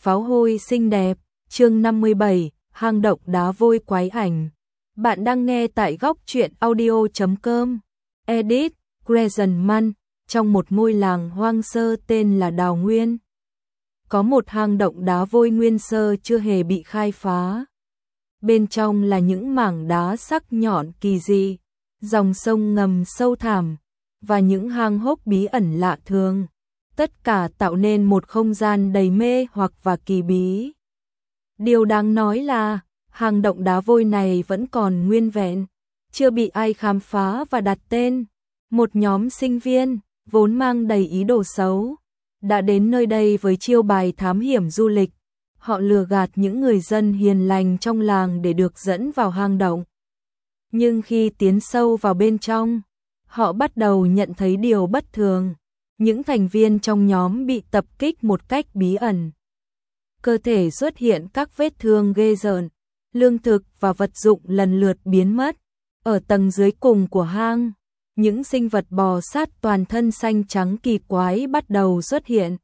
pháo hôi xinh đẹp, chương 57, hang động đá vôi quái ảnh. Bạn đang nghe tại góc truyện audio.com. Edit, Grayson Mann, trong một ngôi làng hoang sơ tên là Đào Nguyên. Có một hang động đá vôi nguyên sơ chưa hề bị khai phá. Bên trong là những mảng đá sắc nhọn kỳ dị, dòng sông ngầm sâu thẳm, và những hang hốc bí ẩn lạ thường. Tất cả tạo nên một không gian đầy mê hoặc và kỳ bí. Điều đáng nói là, hang động đá vôi này vẫn còn nguyên vẹn, chưa bị ai khám phá và đặt tên. Một nhóm sinh viên, vốn mang đầy ý đồ xấu, đã đến nơi đây với chiêu bài thám hiểm du lịch. Họ lừa gạt những người dân hiền lành trong làng để được dẫn vào hang động. Nhưng khi tiến sâu vào bên trong, họ bắt đầu nhận thấy điều bất thường. Những thành viên trong nhóm bị tập kích một cách bí ẩn. Cơ thể xuất hiện các vết thương ghê rợn, lương thực và vật dụng lần lượt biến mất. Ở tầng dưới cùng của hang, những sinh vật bò sát toàn thân xanh trắng kỳ quái bắt đầu xuất hiện.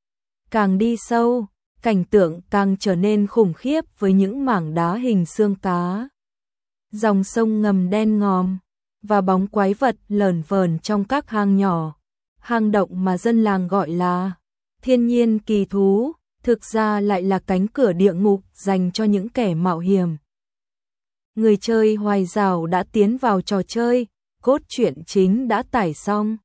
Càng đi sâu, cảnh tượng càng trở nên khủng khiếp với những mảng đá hình xương cá, dòng sông ngầm đen ngòm, và bóng quái vật lởn vởn trong các hang nhỏ. Hang động mà dân làng gọi là thiên nhiên kỳ thú, thực ra lại là cánh cửa địa ngục dành cho những kẻ mạo hiểm. Người chơi Hoài Giảo đã tiến vào trò chơi, cốt truyện chính đã tải xong.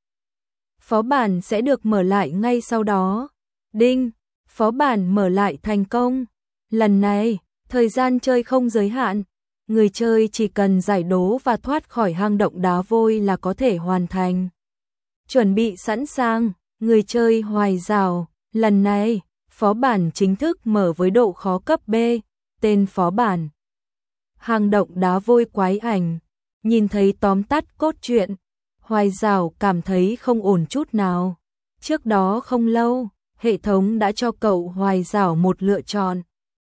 Phó bản sẽ được mở lại ngay sau đó. Đinh, phó bản mở lại thành công. Lần này, thời gian chơi không giới hạn. Người chơi chỉ cần giải đố và thoát khỏi hang động đá vôi là có thể hoàn thành. Chuẩn bị sẵn sàng, người chơi Hoài Giảo. Lần này, phó bản chính thức mở với độ khó cấp B. Tên phó bản: hang động đá vôi quái ảnh. Nhìn thấy tóm tắt cốt truyện, Hoài Giảo cảm thấy không ổn chút nào. Trước đó không lâu, hệ thống đã cho cậu Hoài Giảo một lựa chọn.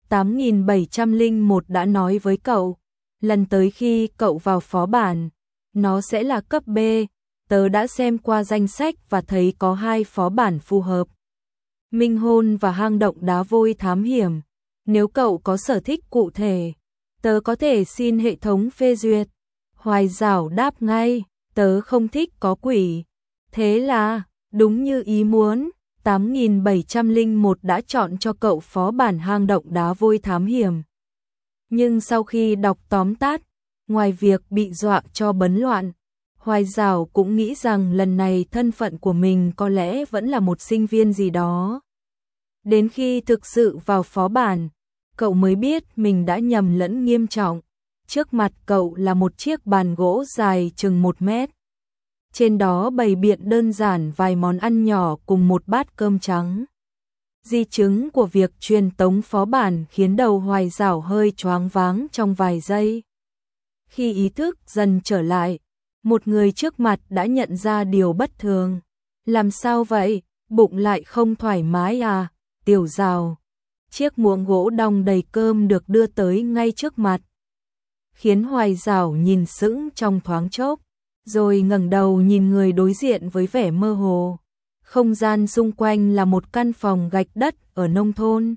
8701 đã nói với cậu, lần tới khi cậu vào phó bản, nó sẽ là cấp B. Tớ đã xem qua danh sách và thấy có 2 phó bản phù hợp: Minh hôn và hang động đá vôi thám hiểm. Nếu cậu có sở thích cụ thể, tớ có thể xin hệ thống phê duyệt. Hoài Giảo đáp ngay, tớ không thích có quỷ. Thế là, đúng như ý muốn, 8701 đã chọn cho cậu phó bản hang động đá vôi thám hiểm. Nhưng sau khi đọc tóm tắt, ngoài việc bị dọa cho bấn loạn, Hoài Giảo cũng nghĩ rằng lần này thân phận của mình có lẽ vẫn là một sinh viên gì đó. Đến khi thực sự vào phó bản, cậu mới biết mình đã nhầm lẫn nghiêm trọng. Trước mặt cậu là một chiếc bàn gỗ dài chừng 1 mét. Trên đó bày biện đơn giản vài món ăn nhỏ cùng một bát cơm trắng. Di chứng của việc truyền tống phó bản khiến đầu Hoài Giảo hơi choáng váng trong vài giây. Khi ý thức dần trở lại, một người trước mặt đã nhận ra điều bất thường. Làm sao vậy? Bụng lại không thoải mái à? Tiểu Giảo. Chiếc muỗng gỗ đong đầy cơm được đưa tới ngay trước mặt, khiến Hoài Giảo nhìn sững trong thoáng chốc, rồi ngẩng đầu nhìn người đối diện với vẻ mơ hồ. Không gian xung quanh là một căn phòng gạch đất ở nông thôn.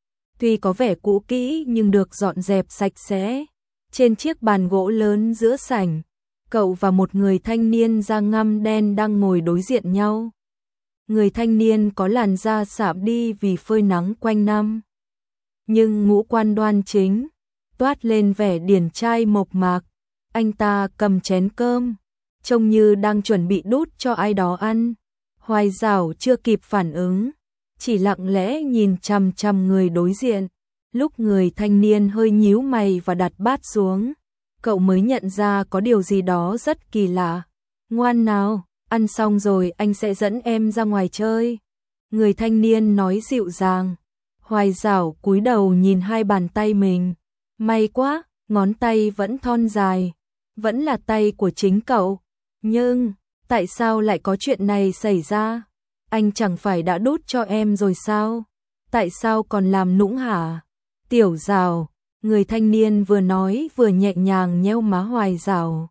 Tuy có vẻ cũ kỹ nhưng được dọn dẹp sạch sẽ. Trên chiếc bàn gỗ lớn giữa sảnh, cậu và một người thanh niên da ngăm đen đang ngồi đối diện nhau. Người thanh niên có làn da sạm đi vì phơi nắng quanh năm, nhưng ngũ quan đoan chính, toát lên vẻ điển trai mộc mạc. Anh ta cầm chén cơm, trông như đang chuẩn bị đút cho ai đó ăn. Hoài Giảo chưa kịp phản ứng, chỉ lặng lẽ nhìn chằm chằm người đối diện. Lúc người thanh niên hơi nhíu mày và đặt bát xuống, cậu mới nhận ra có điều gì đó rất kỳ lạ. Ngoan nào, ăn xong rồi anh sẽ dẫn em ra ngoài chơi. Người thanh niên nói dịu dàng. Hoài Giảo cúi đầu nhìn 2 bàn tay mình. May quá, ngón tay vẫn thon dài, vẫn là tay của chính cậu. Nhưng, tại sao lại có chuyện này xảy ra? Anh chẳng phải đã đút cho em rồi sao? Tại sao còn làm nũng hả? Tiểu Giảo, người thanh niên vừa nói vừa nhẹ nhàng nhéo má Hoài Giảo.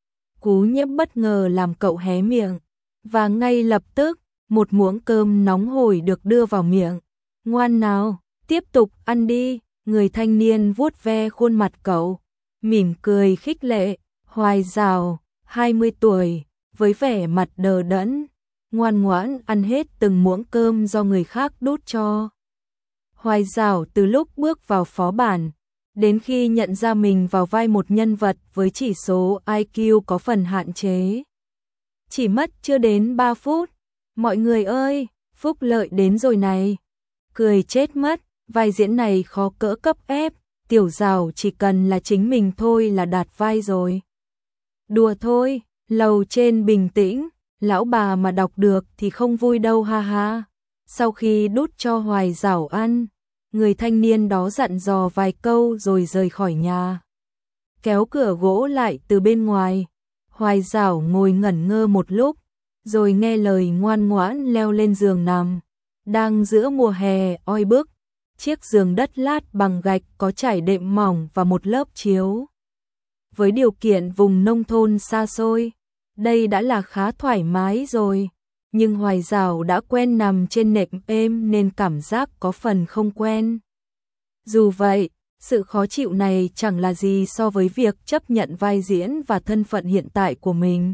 Cú nhấp bất ngờ làm cậu hé miệng, và ngay lập tức, một muỗng cơm nóng hổi được đưa vào miệng. Ngoan nào, Tiếp tục ăn đi, người thanh niên vuốt ve khuôn mặt cậu, mỉm cười khích lệ. Hoài Giảo, 20 tuổi, với vẻ mặt đờ đẫn, ngoan ngoãn ăn hết từng muỗng cơm do người khác đút cho. Hoài Giảo từ lúc bước vào phó bản, đến khi nhận ra mình vào vai một nhân vật với chỉ số IQ có phần hạn chế, chỉ mất chưa đến 3 phút. Mọi người ơi, phúc lợi đến rồi này. Cười chết mất, vai diễn này khó cỡ cấp ép, Tiểu Giảo chỉ cần là chính mình thôi là đạt vai rồi. Đùa thôi, lầu trên bình tĩnh, lão bà mà đọc được thì không vui đâu ha ha. Sau khi đút cho Hoài Giảo ăn, người thanh niên đó dặn dò vài câu rồi rời khỏi nhà. Kéo cửa gỗ lại từ bên ngoài, Hoài Giảo ngồi ngẩn ngơ một lúc, rồi nghe lời ngoan ngoãn leo lên giường nằm. Đang giữa mùa hè oi bức, chiếc giường đất lát bằng gạch có trải đệm mỏng và một lớp chiếu. Với điều kiện vùng nông thôn xa xôi, đây đã là khá thoải mái rồi, nhưng Hoài Giảo đã quen nằm trên nệm êm nên cảm giác có phần không quen. Dù vậy, sự khó chịu này chẳng là gì so với việc chấp nhận vai diễn và thân phận hiện tại của mình.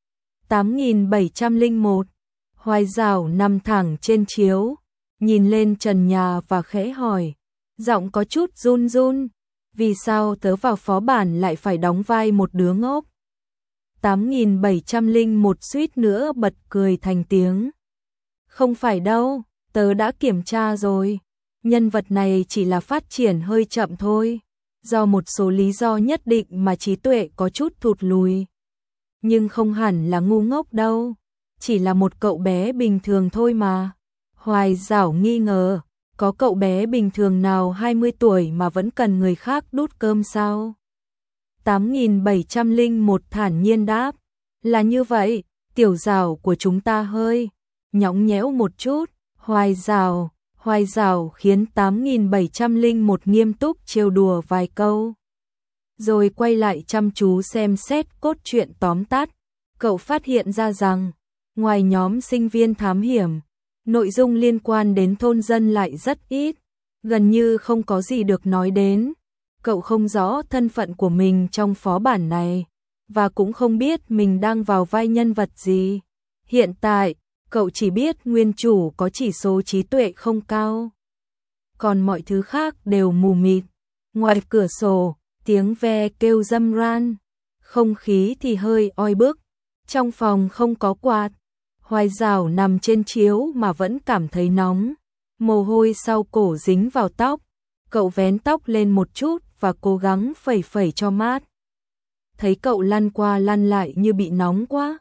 8701. Hoài Giảo nằm thẳng trên chiếu, nhìn lên trần nhà và khẽ hỏi, giọng có chút run run, vì sao tớ vào phó bản lại phải đóng vai một đứa ngốc? 8701 suýt nữa bật cười thành tiếng. Không phải đâu, tớ đã kiểm tra rồi. Nhân vật này chỉ là phát triển hơi chậm thôi, do một số lý do nhất định mà trí tuệ có chút thụt lùi. Nhưng không hẳn là ngu ngốc đâu, chỉ là một cậu bé bình thường thôi mà. Hoài Giảo nghi ngờ, có cậu bé bình thường nào 20 tuổi mà vẫn cần người khác đút cơm sao? 8701 thản nhiên đáp, là như vậy, Tiểu Giảo của chúng ta hơi nhõng nhẽo một chút. Hoài Giảo khiến 8701 nghiêm túc trêu đùa vài câu, rồi quay lại chăm chú xem xét cốt truyện tóm tắt. Cậu phát hiện ra rằng, ngoài nhóm sinh viên thám hiểm, nội dung liên quan đến thôn dân lại rất ít, gần như không có gì được nói đến. Cậu không rõ thân phận của mình trong phó bản này, và cũng không biết mình đang vào vai nhân vật gì. Hiện tại, cậu chỉ biết nguyên chủ có chỉ số trí tuệ không cao, còn mọi thứ khác đều mù mịt. Ngoài cửa sổ, tiếng ve kêu râm ran, không khí thì hơi oi bức, trong phòng không có quạt. Hoài Giảo nằm trên chiếu mà vẫn cảm thấy nóng, mồ hôi sau cổ dính vào tóc. Cậu vén tóc lên một chút và cố gắng phẩy phẩy cho mát. Thấy cậu lăn qua lăn lại như bị nóng quá,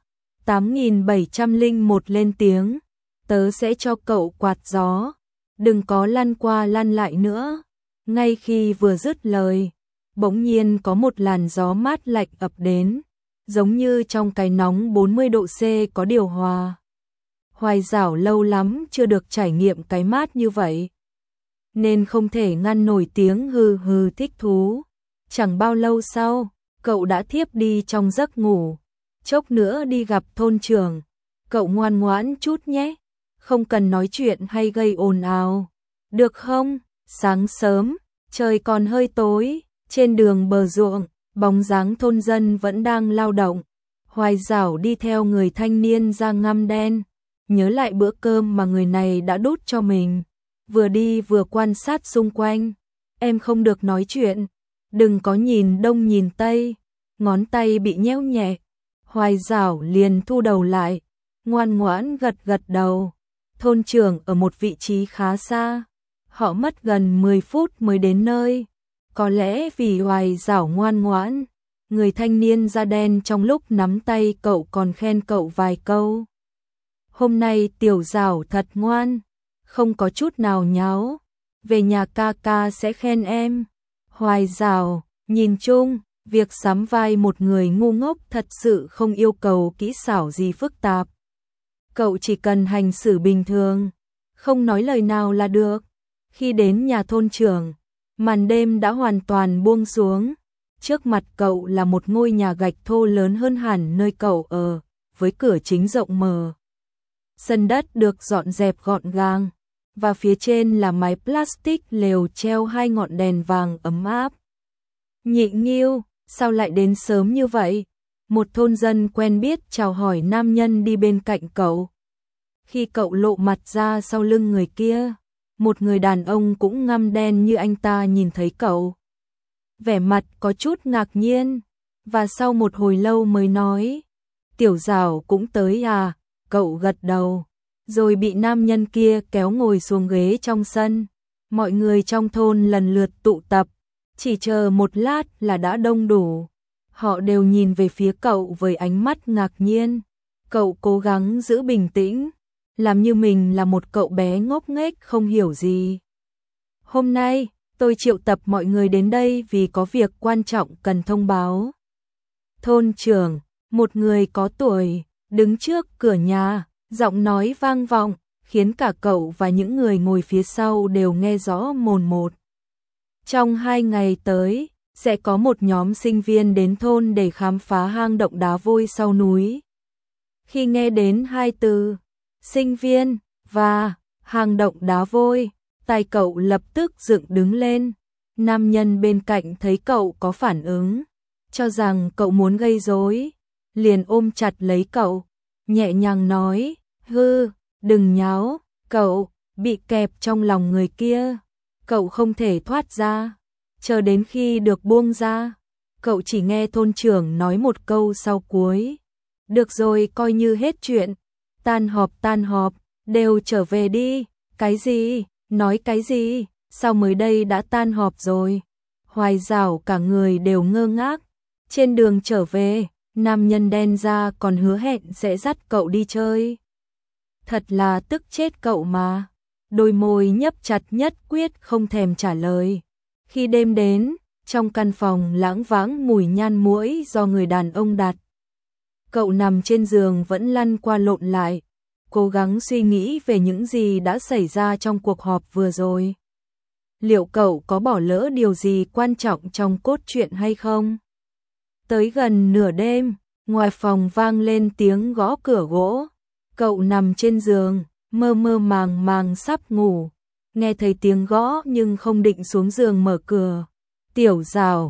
8701 lên tiếng, tớ sẽ cho cậu quạt gió, đừng có lăn qua lăn lại nữa. Ngay khi vừa dứt lời, bỗng nhiên có một làn gió mát lạnh ập đến, giống như trong cái nóng 40 độ C có điều hòa. Hoài Giảo lâu lắm chưa được trải nghiệm cái mát như vậy, nên không thể ngăn nổi tiếng hừ hừ thích thú. Chẳng bao lâu sau, cậu đã thiếp đi trong giấc ngủ. Chốc nữa đi gặp thôn trưởng, cậu ngoan ngoãn chút nhé, không cần nói chuyện hay gây ồn ào, được không? Sáng sớm, trời còn hơi tối, trên đường bờ ruộng, bóng dáng thôn dân vẫn đang lao động. Hoài Giảo đi theo người thanh niên da ngăm đen, nhớ lại bữa cơm mà người này đã đút cho mình, vừa đi vừa quan sát xung quanh. Em không được nói chuyện, đừng có nhìn đông nhìn tây, ngón tay bị nhéo nhẹ. Hoài Giảo liền thu đầu lại, ngoan ngoãn gật gật đầu. Thôn trưởng ở một vị trí khá xa, họ mất gần 10 phút mới đến nơi. Có lẽ vì Hoài Giảo ngoan ngoãn, người thanh niên da đen trong lúc nắm tay cậu còn khen cậu vài câu. Hôm nay Tiểu Giảo thật ngoan, không có chút nào nháo, về nhà ca ca sẽ khen em. Hoài Giảo, nhìn chung, việc sắm vai một người ngu ngốc thật sự không yêu cầu kỹ xảo gì phức tạp. Cậu chỉ cần hành xử bình thường, không nói lời nào là được. Khi đến nhà thôn trưởng, màn đêm đã hoàn toàn buông xuống. Trước mặt cậu là một ngôi nhà gạch thô lớn hơn hẳn nơi cậu ở, với cửa chính rộng mở. Sân đất được dọn dẹp gọn gàng, và phía trên là mái plastic lều treo 2 ngọn đèn vàng ấm áp. Nhị Nghiêu, sao lại đến sớm như vậy? Một thôn dân quen biết chào hỏi nam nhân đi bên cạnh cậu. Khi cậu lộ mặt ra sau lưng người kia, một người đàn ông cũng ngăm đen như anh ta nhìn thấy cậu. Vẻ mặt có chút ngạc nhiên, và sau một hồi lâu mới nói, Tiểu Giảo cũng tới à? Cậu gật đầu, rồi bị nam nhân kia kéo ngồi xuống ghế trong sân. Mọi người trong thôn lần lượt tụ tập, chỉ chờ một lát là đã đông đủ. Họ đều nhìn về phía cậu với ánh mắt ngạc nhiên. Cậu cố gắng giữ bình tĩnh, làm như mình là một cậu bé ngốc nghếch không hiểu gì. Hôm nay, tôi triệu tập mọi người đến đây vì có việc quan trọng cần thông báo. Thôn trưởng, một người có tuổi, đứng trước cửa nhà, giọng nói vang vọng, khiến cả cậu và những người ngồi phía sau đều nghe rõ mồn một. Trong 2 ngày tới, sẽ có một nhóm sinh viên đến thôn để khám phá hang động đá vôi sau núi. Khi nghe đến 2 từ, sinh viên và hang động đá vôi, tai cậu lập tức dựng đứng lên. Nam nhân bên cạnh thấy cậu có phản ứng, cho rằng cậu muốn gây rối, liền ôm chặt lấy cậu, nhẹ nhàng nói, hư, đừng nháo, cậu bị kẹp trong lòng người kia, cậu không thể thoát ra. Chờ đến khi được buông ra, cậu chỉ nghe thôn trưởng nói một câu sau cuối. Được rồi, coi như hết chuyện, tan họp, đều trở về đi. Cái gì? Nói cái gì? Sao mới đây đã tan họp rồi? Hoài Giảo cả người đều ngơ ngác. Trên đường trở về, nam nhân đen da còn hứa hẹn sẽ dắt cậu đi chơi. Thật là tức chết cậu mà. Đôi môi nhấp chặt nhất quyết không thèm trả lời. Khi đêm đến, trong căn phòng lãng vãng mùi nhan muỗi do người đàn ông đặt. Cậu nằm trên giường vẫn lăn qua lộn lại, cố gắng suy nghĩ về những gì đã xảy ra trong cuộc họp vừa rồi. Liệu cậu có bỏ lỡ điều gì quan trọng trong cốt truyện hay không? Tới gần nửa đêm, ngoài phòng vang lên tiếng gõ cửa gỗ. Cậu nằm trên giường, mơ mơ màng màng sắp ngủ. Nghe thấy tiếng gõ nhưng không định xuống giường mở cửa. Tiểu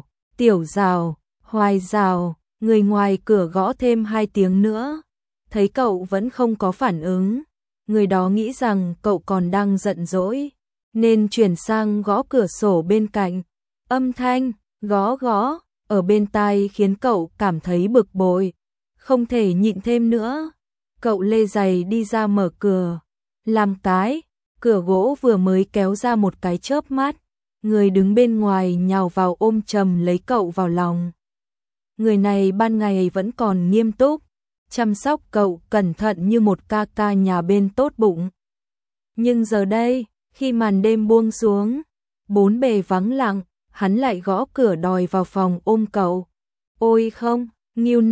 Giảo, Hoài Giảo, người ngoài cửa gõ thêm 2 tiếng nữa. Thấy cậu vẫn không có phản ứng, người đó nghĩ rằng cậu còn đang giận dỗi, nên chuyển sang gõ cửa sổ bên cạnh. Âm thanh gõ ở bên tai khiến cậu cảm thấy bực bội, không thể nhịn thêm nữa. Cậu lê giày đi ra mở cửa, làm cái cửa gỗ vừa mới kéo ra một cái chớp mắt, người đứng bên ngoài nhào vào ôm chầm lấy cậu vào lòng. Người này ban ngày vẫn còn nghiêm túc, chăm sóc cậu cẩn thận như một ca ca nhà bên tốt bụng. Nhưng giờ đây, khi màn đêm buông xuống, bốn bề vắng lặng, hắn lại gõ cửa đòi vào phòng ôm cậu. Ôi không, Ngưu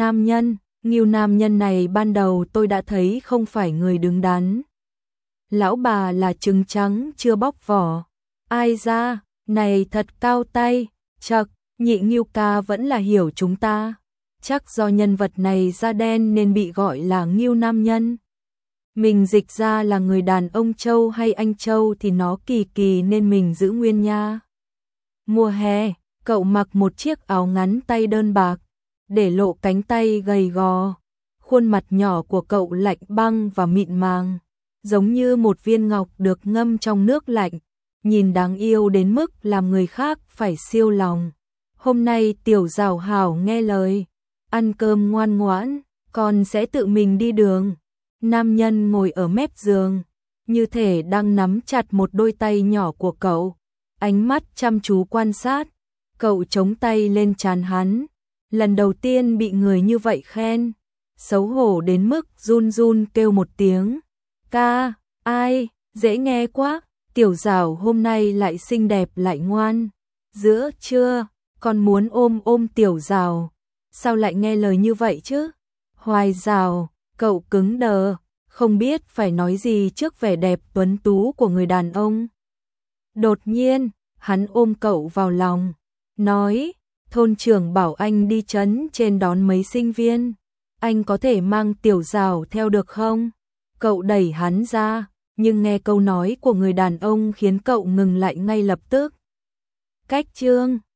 nam nhân này ban đầu tôi đã thấy không phải người đứng đắn. Lão bà là trứng trắng chưa bóc vỏ. Ai ra, này thật cao tay, chậc, Nhị Ngưu ca vẫn là hiểu chúng ta. Chắc do nhân vật này da đen nên bị gọi là Ngưu nam nhân. Mình dịch ra là người đàn ông Châu hay anh Châu thì nó kỳ kỳ nên mình giữ nguyên nha. Mùa hè, cậu mặc một chiếc áo ngắn tay đơn bạc, để lộ cánh tay gầy gò. Khuôn mặt nhỏ của cậu lạnh băng và mịn màng, giống như một viên ngọc được ngâm trong nước lạnh, nhìn đáng yêu đến mức làm người khác phải siêu lòng. Hôm nay Tiểu Giảo hảo nghe lời, ăn cơm ngoan ngoãn, con sẽ tự mình đi đường. Nam nhân ngồi ở mép giường, như thể đang nắm chặt một đôi tay nhỏ của cậu, ánh mắt chăm chú quan sát. Cậu chống tay lên trán hắn, lần đầu tiên bị người như vậy khen, xấu hổ đến mức run run kêu một tiếng. Ca, ai, dễ nghe quá, Tiểu Giảo hôm nay lại xinh đẹp lại ngoan. Giữa trưa, con muốn ôm Tiểu Giảo, sao lại nghe lời như vậy chứ? Hoài Giảo, cậu cứng đờ, không biết phải nói gì trước vẻ đẹp tuấn tú của người đàn ông. Đột nhiên, hắn ôm cậu vào lòng, nói, thôn trưởng bảo anh đi trấn trên đón mấy sinh viên, anh có thể mang Tiểu Giảo theo được không? Cậu đẩy hắn ra, nhưng nghe câu nói của người đàn ông khiến cậu ngừng lại ngay lập tức. Cách chương